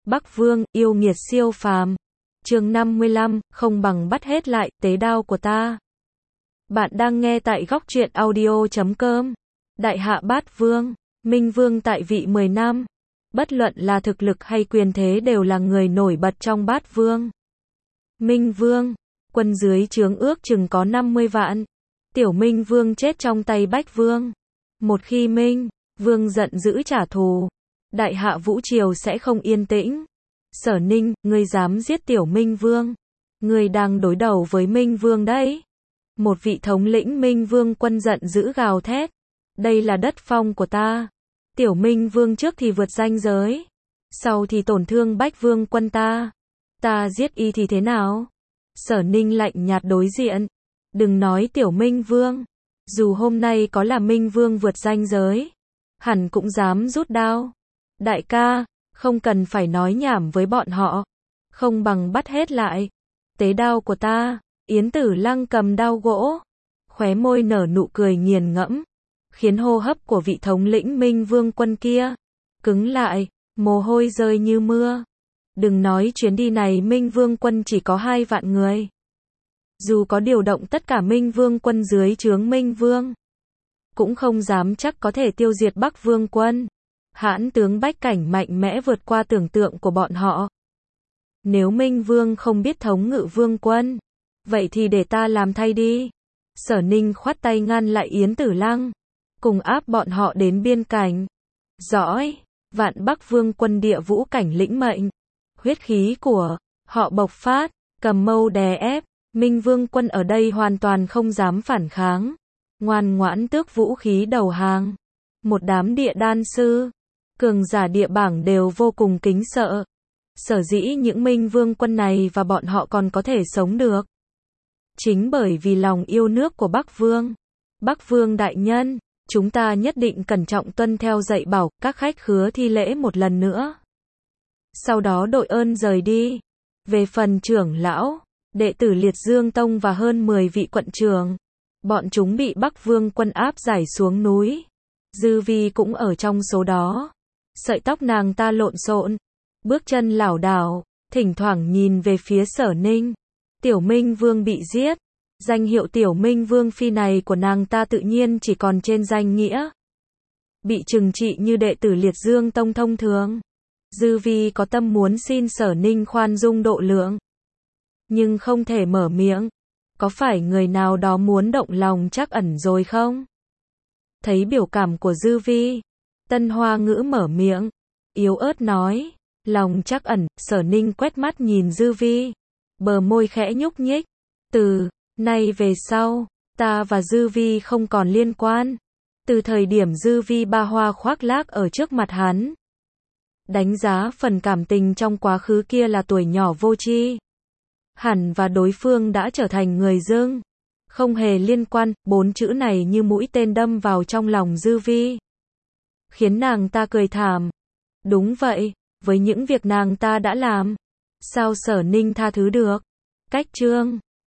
Bắc Vương, yêu nghiệt siêu phàm. Chương 55, không bằng bắt hết lại tế đao của ta. Bạn đang nghe tại góc truyện audio.com. Đại hạ Bát Vương, Minh Vương tại vị 10 năm. Bất luận là thực lực hay quyền thế đều là người nổi bật trong Bát Vương. Minh Vương, quân dưới trướng ước chừng có 50 vạn. Tiểu Minh Vương chết trong tay Bách Vương. Một khi Minh Vương giận dữ trả thù, Đại hạ Vũ Triều sẽ không yên tĩnh. Sở Ninh, ngươi dám giết Tiểu Minh Vương? Ngươi đang đối đầu với Minh Vương đấy. Một vị thống lĩnh Minh Vương quân giận dữ gào thét. Đây là đất phong của ta. Tiểu Minh Vương trước thì vượt ranh giới, sau thì tổn thương Bách Vương quân ta. Ta giết y thì thế nào? Sở Ninh lạnh nhạt đối diện. Đừng nói Tiểu Minh Vương, dù hôm nay có là Minh Vương vượt ranh giới, hẳn cũng dám rút đao. Đại ca, không cần phải nói nhảm với bọn họ. Không bằng bắt hết lại tế đao của ta. Yến Tử Lăng cầm đao gỗ, khóe môi nở nụ cười nghiền ngẫm, khiến hô hấp của vị thống lĩnh Minh Vương quân kia cứng lại, mồ hôi rơi như mưa. Đừng nói chuyến đi này Minh Vương quân chỉ có 2 vạn người. Dù có điều động tất cả Minh Vương quân dưới trướng Minh Vương, cũng không dám chắc có thể tiêu diệt Bắc Vương quân. Hãn tướng Bách Cảnh mạnh mẽ vượt qua tưởng tượng của bọn họ. Nếu Minh Vương không biết thống ngự Vương quân, vậy thì để ta làm thay đi. Sở Ninh khoát tay ngăn lại Yến Tử Lăng, cùng áp bọn họ đến biên cảnh. Dõi, vạn Bắc Vương quân địa vũ cảnh lĩnh mệnh. Huyết khí của họ bộc phát, cầm mâu đè ép. Minh Vương quân ở đây hoàn toàn không dám phản kháng, ngoan ngoãn tước vũ khí đầu hàng. Một đám địa đan sư, cường giả địa bảng đều vô cùng kính sợ. Sở dĩ những Minh Vương quân này và bọn họ còn có thể sống được, chính bởi vì lòng yêu nước của Bắc Vương. Bắc Vương đại nhân, chúng ta nhất định cẩn trọng tuân theo dạy bảo. Các khách khứa thi lễ một lần nữa, sau đó đội ơn rời đi. Về phần trưởng lão, đệ tử Liệt Dương Tông và hơn 10 vị quận trưởng, bọn chúng bị Bắc Vương quân áp giải xuống núi. Dư Vi cũng ở trong số đó. Sợi tóc nàng ta lộn xộn, bước chân lảo đảo, thỉnh thoảng nhìn về phía Sở Ninh. Tiểu Minh Vương bị giết, danh hiệu Tiểu Minh Vương phi này của nàng ta tự nhiên chỉ còn trên danh nghĩa. Bị trừng trị như đệ tử Liệt Dương Tông thông thường. Dư Vi có tâm muốn xin Sở Ninh khoan dung độ lượng, nhưng không thể mở miệng. Có phải người nào đó muốn động lòng Trắc Ẩn rồi không? Thấy biểu cảm của Dư Vi, Tân Hoa Ngữ mở miệng, yếu ớt nói, lòng Trắc Ẩn. Sở Ninh quét mắt nhìn Dư Vi, bờ môi khẽ nhúc nhích. Từ nay về sau, ta và Dư Vi không còn liên quan. Từ thời điểm Dư Vi ba hoa khoác lác ở trước mặt hắn, đánh giá phần cảm tình trong quá khứ kia là tuổi nhỏ vô tri, hẳn và đối phương đã trở thành người dưng, không hề liên quan. 4 chữ này như mũi tên đâm vào trong lòng Dư Vi, khiến nàng ta cười thảm. Đúng vậy, với những việc nàng ta đã làm, sao Sở Ninh tha thứ được? Cách chương